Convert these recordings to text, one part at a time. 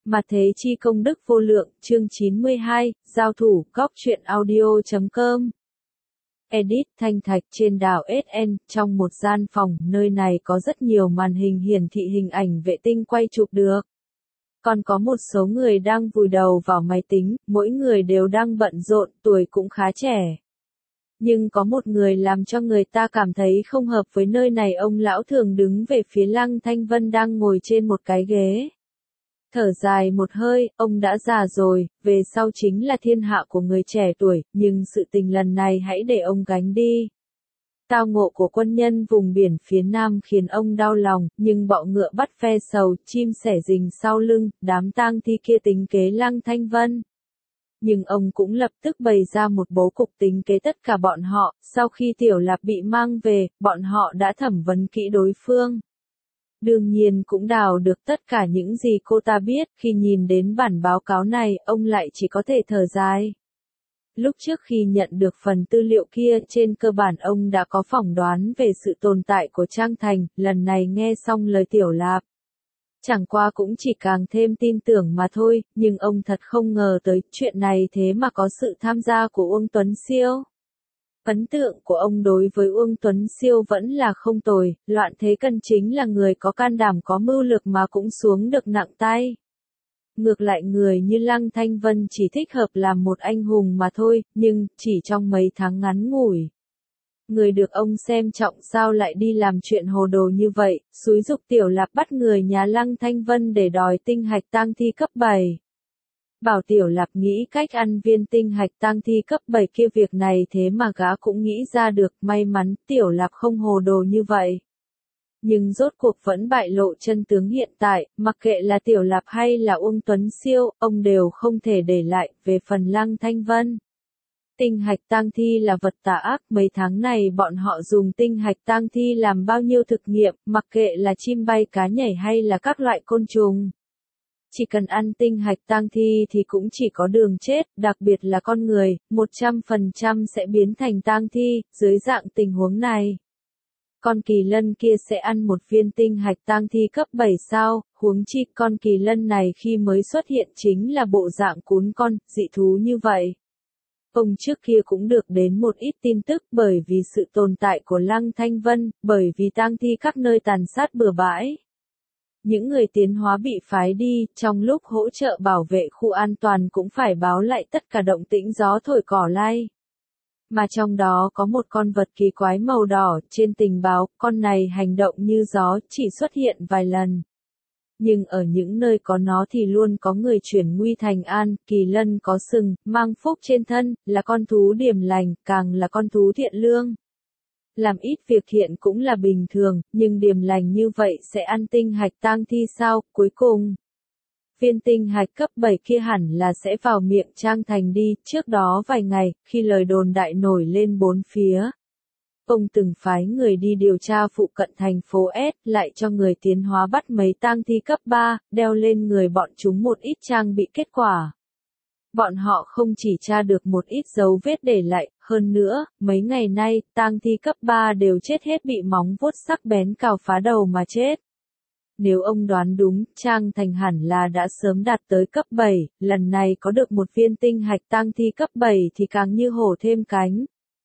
Mà thế chi công đức vô lượng, chương 92, giao thủ, góc truyện audio.com. Edit Thanh Thạch trên đảo SN, trong một gian phòng, nơi này có rất nhiều màn hình hiển thị hình ảnh vệ tinh quay chụp được. Còn có một số người đang vùi đầu vào máy tính, mỗi người đều đang bận rộn, tuổi cũng khá trẻ. Nhưng có một người làm cho người ta cảm thấy không hợp với nơi này, ông lão thường đứng về phía Lăng Thanh Vân đang ngồi trên một cái ghế. Thở dài một hơi, ông đã già rồi, về sau chính là thiên hạ của người trẻ tuổi, nhưng sự tình lần này hãy để ông gánh đi. Tao ngộ của quân nhân vùng biển phía Nam khiến ông đau lòng, nhưng bọ ngựa bắt ve sầu, chim sẻ rình sau lưng, đám tang thi kia tính kế Lăng Thanh Vân. Nhưng ông cũng lập tức bày ra một bố cục tính kế tất cả bọn họ, sau khi Tiểu Lạp bị mang về, bọn họ đã thẩm vấn kỹ đối phương. Đương nhiên cũng đào được tất cả những gì cô ta biết, khi nhìn đến bản báo cáo này, ông lại chỉ có thể thở dài. Lúc trước khi nhận được phần tư liệu kia, trên cơ bản ông đã có phỏng đoán về sự tồn tại của Trang Thành, lần này nghe xong lời Tiểu Lạp. Chẳng qua cũng chỉ càng thêm tin tưởng mà thôi, nhưng ông thật không ngờ tới chuyện này thế mà có sự tham gia của Uông Tuấn Siêu. Ấn tượng của ông đối với Uông Tuấn Siêu vẫn là không tồi, Loạn Thế Cân chính là người có can đảm có mưu lược mà cũng xuống được nặng tay. Ngược lại người như Lăng Thanh Vân chỉ thích hợp làm một anh hùng mà thôi, nhưng chỉ trong mấy tháng ngắn ngủi. Người được ông xem trọng sao lại đi làm chuyện hồ đồ như vậy, xúi giục Tiểu Lạp bắt người nhà Lăng Thanh Vân để đòi tinh hạch tang thi cấp 7. Bảo Tiểu Lạp nghĩ cách ăn viên tinh hạch tang thi cấp 7 kia, việc này thế mà gã cũng nghĩ ra được, may mắn Tiểu Lạp không hồ đồ như vậy. Nhưng rốt cuộc vẫn bại lộ chân tướng hiện tại, mặc kệ là Tiểu Lạp hay là Uông Tuấn Siêu, ông đều không thể để lại. Về phần Lăng Thanh Vân, tinh hạch tang thi là vật tà ác, mấy tháng này bọn họ dùng tinh hạch tang thi làm bao nhiêu thực nghiệm, mặc kệ là chim bay cá nhảy hay là các loại côn trùng. Chỉ cần ăn tinh hạch tang thi thì cũng chỉ có đường chết, đặc biệt là con người, 100% sẽ biến thành tang thi, dưới dạng tình huống này. Con kỳ lân kia sẽ ăn một viên tinh hạch tang thi cấp 7 sao, huống chi con kỳ lân này khi mới xuất hiện chính là bộ dạng cún con, dị thú như vậy. Ông trước kia cũng được đến một ít tin tức bởi vì sự tồn tại của Lăng Thanh Vân, bởi vì tang thi các nơi tàn sát bừa bãi. Những người tiến hóa bị phái đi, trong lúc hỗ trợ bảo vệ khu an toàn cũng phải báo lại tất cả động tĩnh gió thổi cỏ lay. Mà trong đó có một con vật kỳ quái màu đỏ, trên tình báo, con này hành động như gió, chỉ xuất hiện vài lần. Nhưng ở những nơi có nó thì luôn có người chuyển nguy thành an, kỳ lân có sừng, mang phúc trên thân, là con thú điềm lành, càng là con thú thiện lương. Làm ít việc thiện cũng là bình thường, nhưng điềm lành như vậy sẽ ăn tinh hạch tang thi sao, cuối cùng. Viên tinh hạch cấp 7 kia hẳn là sẽ vào miệng Trang Thành đi, trước đó vài ngày, khi lời đồn đại nổi lên bốn phía. Ông từng phái người đi điều tra phụ cận thành phố S, lại cho người tiến hóa bắt mấy tang thi cấp 3, đeo lên người bọn chúng một ít trang bị kết quả. Bọn họ không chỉ tra được một ít dấu vết để lại, hơn nữa, mấy ngày nay, tang thi cấp 3 đều chết hết bị móng vuốt sắc bén cào phá đầu mà chết. Nếu ông đoán đúng, Trang Thành hẳn là đã sớm đạt tới cấp 7, lần này có được một viên tinh hạch tang thi cấp 7 thì càng như hổ thêm cánh.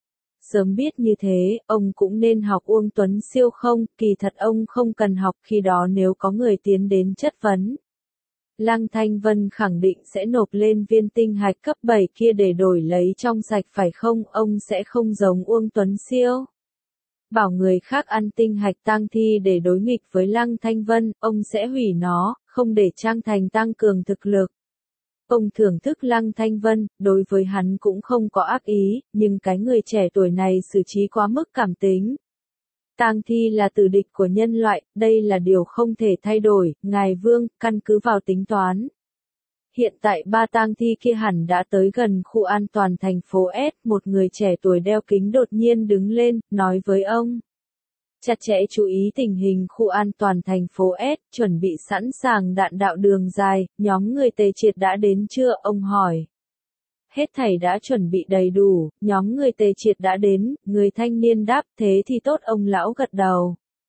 Sớm biết như thế, ông cũng nên học Uông Tuấn Siêu không, kỳ thật ông không cần học, khi đó nếu có người tiến đến chất vấn. Lăng Thanh Vân khẳng định sẽ nộp lên viên tinh hạch cấp 7 kia để đổi lấy trong sạch phải không, ông sẽ không giống Uông Tuấn Siêu. Bảo người khác ăn tinh hạch tang thi để đối nghịch với Lăng Thanh Vân, ông sẽ hủy nó, không để Trang Thành tăng cường thực lực. Ông thưởng thức Lăng Thanh Vân, đối với hắn cũng không có ác ý, nhưng cái người trẻ tuổi này xử trí quá mức cảm tính. Tang thi là tử địch của nhân loại, đây là điều không thể thay đổi, Ngài Vương, căn cứ vào tính toán. Hiện tại ba tang thi kia hẳn đã tới gần khu an toàn thành phố S, một người trẻ tuổi đeo kính đột nhiên đứng lên, nói với ông. Chặt chẽ chú ý tình hình khu an toàn thành phố S, chuẩn bị sẵn sàng đạn đạo đường dài, nhóm người Tề Triệt đã đến chưa, ông hỏi. Hết thảy đã chuẩn bị đầy đủ, nhóm người Tề Triệt đã đến, người thanh niên đáp, thế thì tốt, ông lão gật đầu.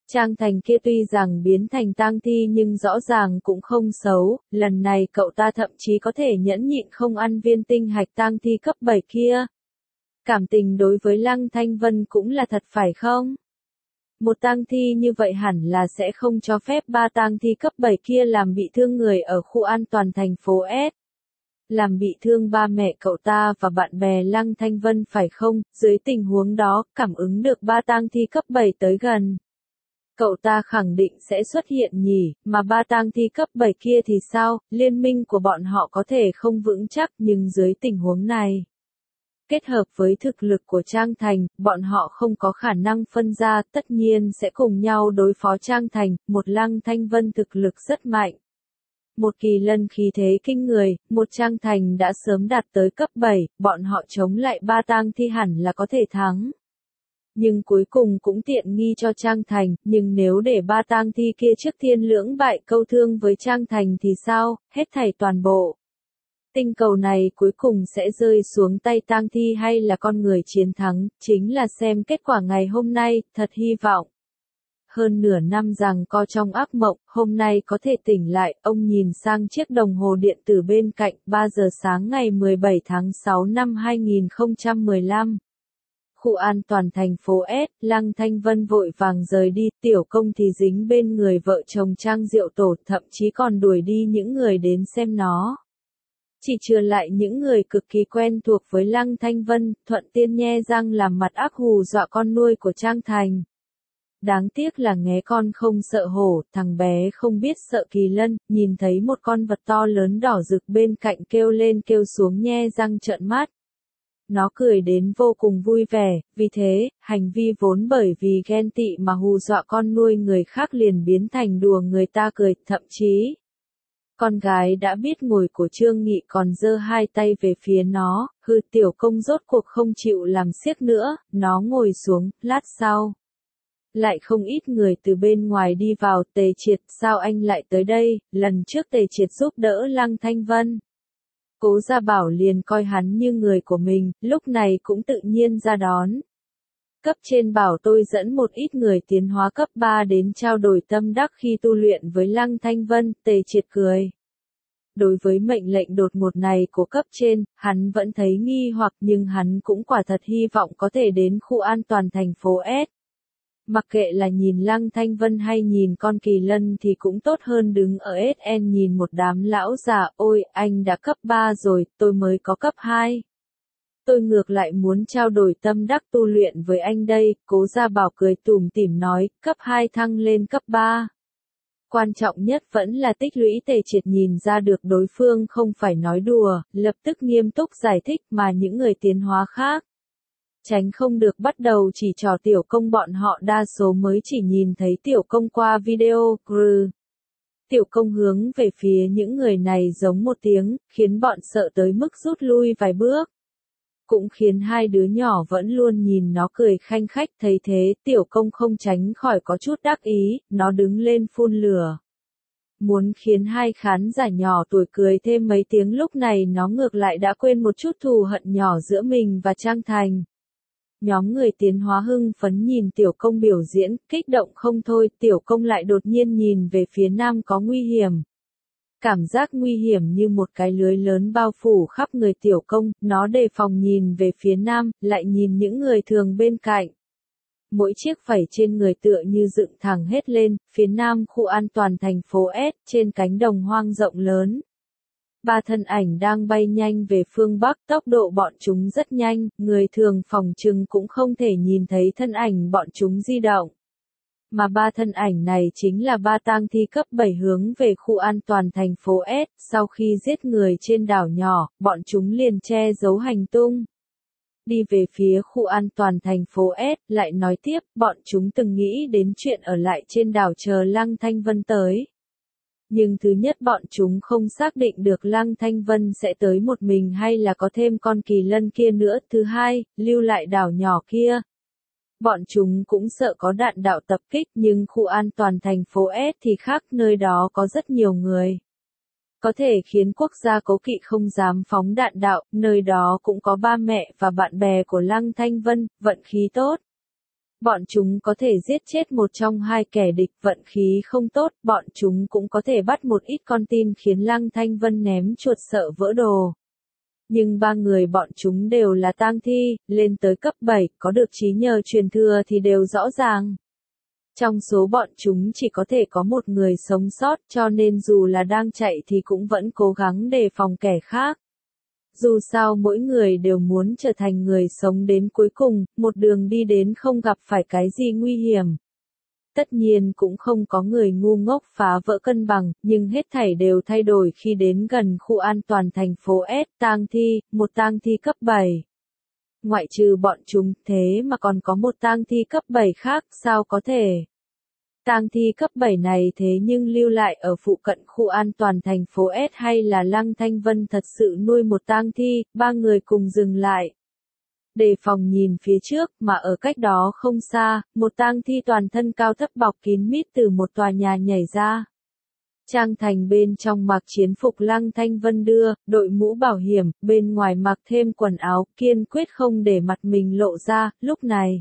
Trang Thành kia tuy rằng biến thành tang thi nhưng rõ ràng cũng không xấu, lần này cậu ta thậm chí có thể nhẫn nhịn không ăn viên tinh hạch tang thi cấp 7 kia. Cảm tình đối với Lăng Thanh Vân cũng là thật phải không? Một tang thi như vậy hẳn là sẽ không cho phép ba tang thi cấp 7 kia làm bị thương người ở khu an toàn thành phố S. Làm bị thương ba mẹ cậu ta và bạn bè Lăng Thanh Vân phải không? Dưới tình huống đó, cảm ứng được ba tang thi cấp 7 tới gần. Cậu ta khẳng định sẽ xuất hiện nhỉ, mà ba tang thi cấp 7 kia thì sao? Liên minh của bọn họ có thể không vững chắc nhưng dưới tình huống này. Kết hợp với thực lực của Trang Thành, bọn họ không có khả năng phân ra, tất nhiên sẽ cùng nhau đối phó Trang Thành, một Lăng Thanh Vân thực lực rất mạnh. Một Kỳ Lân khí thế kinh người, một Trang Thành đã sớm đạt tới cấp 7, bọn họ chống lại ba tang thi hẳn là có thể thắng. Nhưng cuối cùng cũng tiện nghi cho Trang Thành, nhưng nếu để ba tang thi kia trước tiên lưỡng bại câu thương với Trang Thành thì sao, hết thảy toàn bộ. Tinh cầu này cuối cùng sẽ rơi xuống tay tang thi hay là con người chiến thắng, chính là xem kết quả ngày hôm nay, thật hy vọng. Hơn nửa năm giằng co trong ác mộng, hôm nay có thể tỉnh lại, ông nhìn sang chiếc đồng hồ điện tử bên cạnh, 3 giờ sáng ngày 17 tháng 6 năm 2015. Khu an toàn thành phố S, Lăng Thanh Vân vội vàng rời đi, Tiểu Công thì dính bên người vợ chồng Trang Diệu Tổ, thậm chí còn đuổi đi những người đến xem nó. Chỉ trừ lại những người cực kỳ quen thuộc với Lăng Thanh Vân, thuận tiên nhe răng làm mặt ác hù dọa con nuôi của Trang Thành. Đáng tiếc là nghé con không sợ hổ, thằng bé không biết sợ Kỳ Lân, nhìn thấy một con vật to lớn đỏ rực bên cạnh kêu lên kêu xuống nhe răng trợn mắt. Nó cười đến vô cùng vui vẻ, vì thế, hành vi vốn bởi vì ghen tị mà hù dọa con nuôi người khác liền biến thành đùa người ta cười, thậm chí. Con gái đã biết ngồi của Trương Nghị còn giơ hai tay về phía nó, hư Tiểu Công rốt cuộc không chịu làm xiếc nữa, nó ngồi xuống, lát sau. Lại không ít người từ bên ngoài đi vào, Tề Triệt, sao anh lại tới đây, lần trước Tề Triệt giúp đỡ Lăng Thanh Vân. Cố Gia Bảo liền coi hắn như người của mình, lúc này cũng tự nhiên ra đón. Cấp trên bảo tôi dẫn một ít người tiến hóa cấp 3 đến trao đổi tâm đắc khi tu luyện với Lăng Thanh Vân, Tề Triệt cười. Đối với mệnh lệnh đột ngột này của cấp trên, hắn vẫn thấy nghi hoặc nhưng hắn cũng quả thật hy vọng có thể đến khu an toàn thành phố S. Mặc kệ là nhìn Lăng Thanh Vân hay nhìn con Kỳ Lân thì cũng tốt hơn đứng ở SN nhìn một đám lão già, ôi, anh đã cấp 3 rồi, tôi mới có cấp 2. Tôi ngược lại muốn trao đổi tâm đắc tu luyện với anh đây, Cố Gia Bảo cười tủm tỉm nói, cấp 2 thăng lên cấp 3. Quan trọng nhất vẫn là tích lũy. Tề Triệt nhìn ra được đối phương không phải nói đùa, lập tức nghiêm túc giải thích mà những người tiến hóa khác. Tránh không được bắt đầu chỉ trò Tiểu Công bọn họ đa số mới chỉ nhìn thấy Tiểu Công qua video, Tiểu Công hướng về phía những người này giống một tiếng, khiến bọn sợ tới mức rút lui vài bước. Cũng khiến hai đứa nhỏ vẫn luôn nhìn nó cười khanh khách, thấy thế, Tiểu Công không tránh khỏi có chút đắc ý, nó đứng lên phun lửa. Muốn khiến hai khán giả nhỏ tuổi cười thêm mấy tiếng, lúc này nó ngược lại đã quên một chút thù hận nhỏ giữa mình và Trang Thành. Nhóm người tiến hóa hưng phấn nhìn Tiểu Công biểu diễn, kích động không thôi, Tiểu Công lại đột nhiên nhìn về phía nam có nguy hiểm. Cảm giác nguy hiểm như một cái lưới lớn bao phủ khắp người Tiểu Công, nó đề phòng nhìn về phía nam, lại nhìn những người thường bên cạnh. Mỗi chiếc phẩy trên người tựa như dựng thẳng hết lên, phía nam khu an toàn thành phố S, trên cánh đồng hoang rộng lớn. Ba thân ảnh đang bay nhanh về phương Bắc, tốc độ bọn chúng rất nhanh, người thường phòng trừng cũng không thể nhìn thấy thân ảnh bọn chúng di động. Mà ba thân ảnh này chính là ba tang thi cấp 7 hướng về khu an toàn thành phố S, sau khi giết người trên đảo nhỏ, bọn chúng liền che giấu hành tung. Đi về phía khu an toàn thành phố S, lại nói tiếp, bọn chúng từng nghĩ đến chuyện ở lại trên đảo chờ Lăng Thanh Vân tới. Nhưng thứ nhất bọn chúng không xác định được Lăng Thanh Vân sẽ tới một mình hay là có thêm con Kỳ Lân kia nữa. Thứ hai, lưu lại đảo nhỏ kia. Bọn chúng cũng sợ có đạn đạo tập kích nhưng khu an toàn thành phố S thì khác, nơi đó có rất nhiều người. Có thể khiến quốc gia cố kỵ không dám phóng đạn đạo, nơi đó cũng có ba mẹ và bạn bè của Lăng Thanh Vân, vận khí tốt. Bọn chúng có thể giết chết một trong hai kẻ địch, vận khí không tốt, bọn chúng cũng có thể bắt một ít con tin khiến Lăng Thanh Vân ném chuột sợ vỡ đồ. Nhưng ba người bọn chúng đều là tang thi, lên tới cấp 7, có được trí nhớ truyền thừa thì đều rõ ràng. Trong số bọn chúng chỉ có thể có một người sống sót, cho nên dù là đang chạy thì cũng vẫn cố gắng đề phòng kẻ khác. Dù sao mỗi người đều muốn trở thành người sống đến cuối cùng, một đường đi đến không gặp phải cái gì nguy hiểm. Tất nhiên cũng không có người ngu ngốc phá vỡ cân bằng, nhưng hết thảy đều thay đổi khi đến gần khu an toàn thành phố S, tang thi, một tang thi cấp 7. Ngoại trừ bọn chúng, thế mà còn có một tang thi cấp 7 khác, sao có thể? Tang thi cấp 7 này thế nhưng lưu lại ở phụ cận khu an toàn thành phố S hay là Lăng Thanh Vân thật sự nuôi một tang thi, ba người cùng dừng lại. Đề phòng nhìn phía trước mà ở cách đó không xa, một tang thi toàn thân cao thấp bọc kín mít từ một tòa nhà nhảy ra. Trang Thành bên trong mặc chiến phục Lăng Thanh Vân đưa, đội mũ bảo hiểm, bên ngoài mặc thêm quần áo, kiên quyết không để mặt mình lộ ra, lúc này.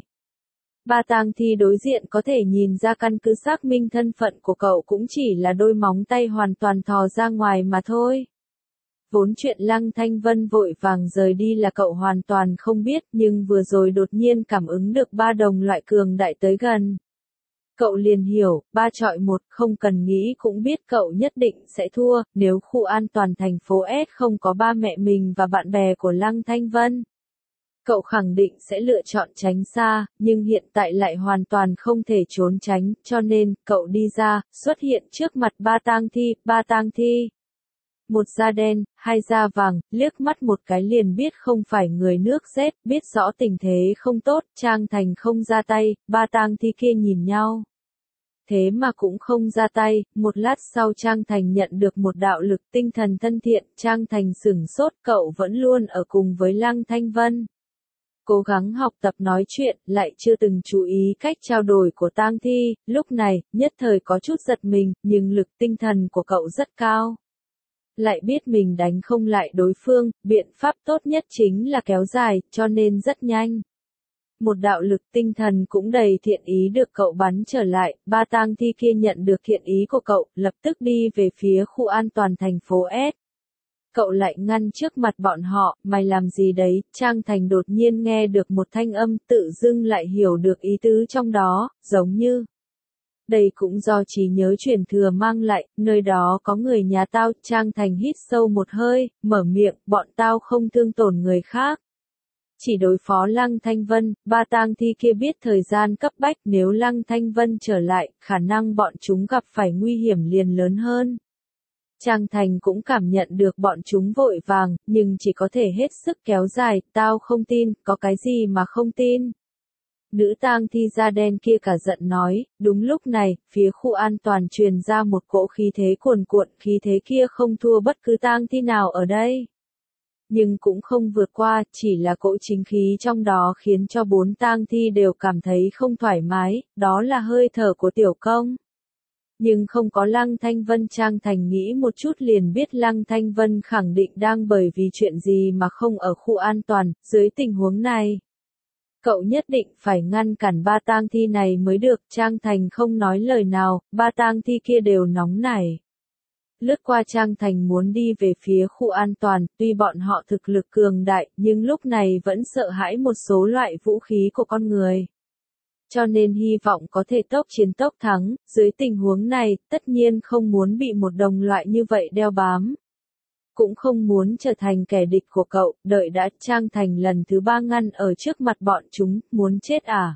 Ba tang thi đối diện có thể nhìn ra căn cứ xác minh thân phận của cậu cũng chỉ là đôi móng tay hoàn toàn thò ra ngoài mà thôi. Vốn chuyện Lăng Thanh Vân vội vàng rời đi là cậu hoàn toàn không biết, nhưng vừa rồi đột nhiên cảm ứng được ba đồng loại cường đại tới gần. Cậu liền hiểu, 3 chọi 1, không cần nghĩ cũng biết cậu nhất định sẽ thua, nếu khu an toàn thành phố S không có ba mẹ mình và bạn bè của Lăng Thanh Vân. Cậu khẳng định sẽ lựa chọn tránh xa, nhưng hiện tại lại hoàn toàn không thể trốn tránh, cho nên, cậu đi ra, xuất hiện trước mặt ba tang thi. Một da đen, hai da vàng, liếc mắt một cái liền biết không phải người nước Z, biết rõ tình thế không tốt, Trang Thành không ra tay, ba tang thi kia nhìn nhau. Thế mà cũng không ra tay, một lát sau Trang Thành nhận được một đạo lực tinh thần thân thiện, Trang Thành sửng sốt, cậu vẫn luôn ở cùng với Lăng Thanh Vân. Cố gắng học tập nói chuyện, lại chưa từng chú ý cách trao đổi của tang thi, lúc này, nhất thời có chút giật mình, nhưng lực tinh thần của cậu rất cao. Lại biết mình đánh không lại đối phương, biện pháp tốt nhất chính là kéo dài, cho nên rất nhanh. Một đạo lực tinh thần cũng đầy thiện ý được cậu bắn trở lại, ba tang thi kia nhận được thiện ý của cậu, lập tức đi về phía khu an toàn thành phố S. Cậu lại ngăn trước mặt bọn họ, mày làm gì đấy, Trang Thành đột nhiên nghe được một thanh âm, tự dưng lại hiểu được ý tứ trong đó, giống như. Đây cũng do trí nhớ truyền thừa mang lại, nơi đó có người nhà tao, Trang Thành hít sâu một hơi, mở miệng, bọn tao không thương tổn người khác. Chỉ đối phó Lăng Thanh Vân, ba tang thi kia biết thời gian cấp bách, nếu Lăng Thanh Vân trở lại, khả năng bọn chúng gặp phải nguy hiểm liền lớn hơn. Trang Thành cũng cảm nhận được bọn chúng vội vàng, nhưng chỉ có thể hết sức kéo dài, tao không tin, có cái gì mà không tin. Nữ tang thi da đen kia cả giận nói, đúng lúc này, phía khu an toàn truyền ra một cỗ khí thế cuồn cuộn, khí thế kia không thua bất cứ tang thi nào ở đây. Nhưng cũng không vượt qua, chỉ là cỗ chính khí trong đó khiến cho 4 tang thi đều cảm thấy không thoải mái, đó là hơi thở của tiểu công. Nhưng không có Lăng Thanh Vân, Trang Thành nghĩ một chút liền biết Lăng Thanh Vân khẳng định đang bởi vì chuyện gì mà không ở khu an toàn, dưới tình huống này. Cậu nhất định phải ngăn cản ba tang thi này mới được, Trang Thành không nói lời nào, ba tang thi kia đều nóng nảy. Lướt qua Trang Thành muốn đi về phía khu an toàn, tuy bọn họ thực lực cường đại, nhưng lúc này vẫn sợ hãi một số loại vũ khí của con người. Cho nên hy vọng có thể tốc chiến tốc thắng, dưới tình huống này, tất nhiên không muốn bị một đồng loại như vậy đeo bám. Cũng không muốn trở thành kẻ địch của cậu, đợi đã, Trang Thành lần thứ 3 ngăn ở trước mặt bọn chúng, muốn chết à?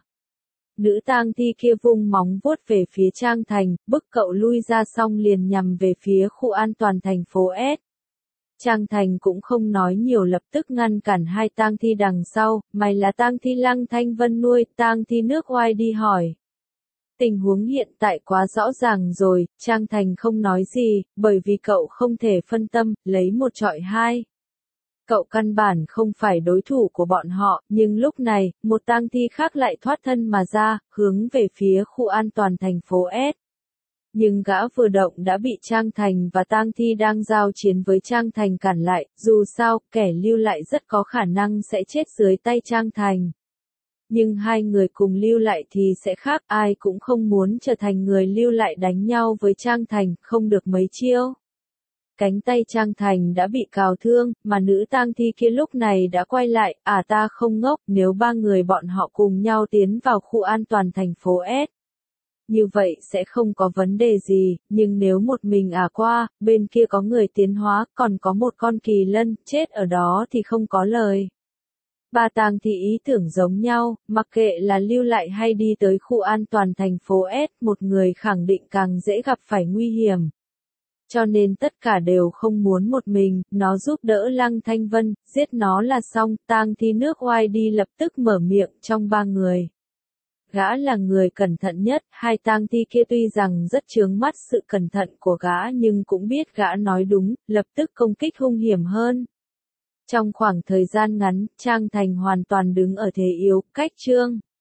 Nữ tang thi kia vung móng vuốt về phía Trang Thành, bức cậu lui ra xong liền nhằm về phía khu an toàn thành phố S. Trang Thành cũng không nói nhiều, lập tức ngăn cản hai tang thi đằng sau, mày là tang thi Lăng Thanh Vân nuôi, tang thi nước oai đi hỏi. Tình huống hiện tại quá rõ ràng rồi, Trang Thành không nói gì, bởi vì cậu không thể phân tâm, lấy 1 chọi 2. Cậu căn bản không phải đối thủ của bọn họ, nhưng lúc này, một tang thi khác lại thoát thân mà ra, hướng về phía khu an toàn thành phố S. Nhưng gã vừa động đã bị Trang Thành và tang thi đang giao chiến với Trang Thành cản lại, dù sao, kẻ lưu lại rất có khả năng sẽ chết dưới tay Trang Thành. Nhưng hai người cùng lưu lại thì sẽ khác, ai cũng không muốn trở thành người lưu lại đánh nhau với Trang Thành, không được mấy chiêu. Cánh tay Trang Thành đã bị cào thương, mà nữ tang thi kia lúc này đã quay lại, ta không ngốc, nếu ba người bọn họ cùng nhau tiến vào khu an toàn thành phố S. Như vậy sẽ không có vấn đề gì, nhưng nếu một mình qua, bên kia có người tiến hóa, còn có một con kỳ lân, chết ở đó thì không có lời. Ba tang thi ý tưởng giống nhau, mặc kệ là lưu lại hay đi tới khu an toàn thành phố S, một người khẳng định càng dễ gặp phải nguy hiểm. Cho nên tất cả đều không muốn một mình, nó giúp đỡ Lăng Thanh Vân, giết nó là xong, tang thi nước oai đi lập tức mở miệng trong ba người. Gã là người cẩn thận nhất, hai tang thi kia tuy rằng rất chướng mắt sự cẩn thận của gã nhưng cũng biết gã nói đúng, lập tức công kích hung hiểm hơn. Trong khoảng thời gian ngắn, Trang Thành hoàn toàn đứng ở thế yếu, cách Trương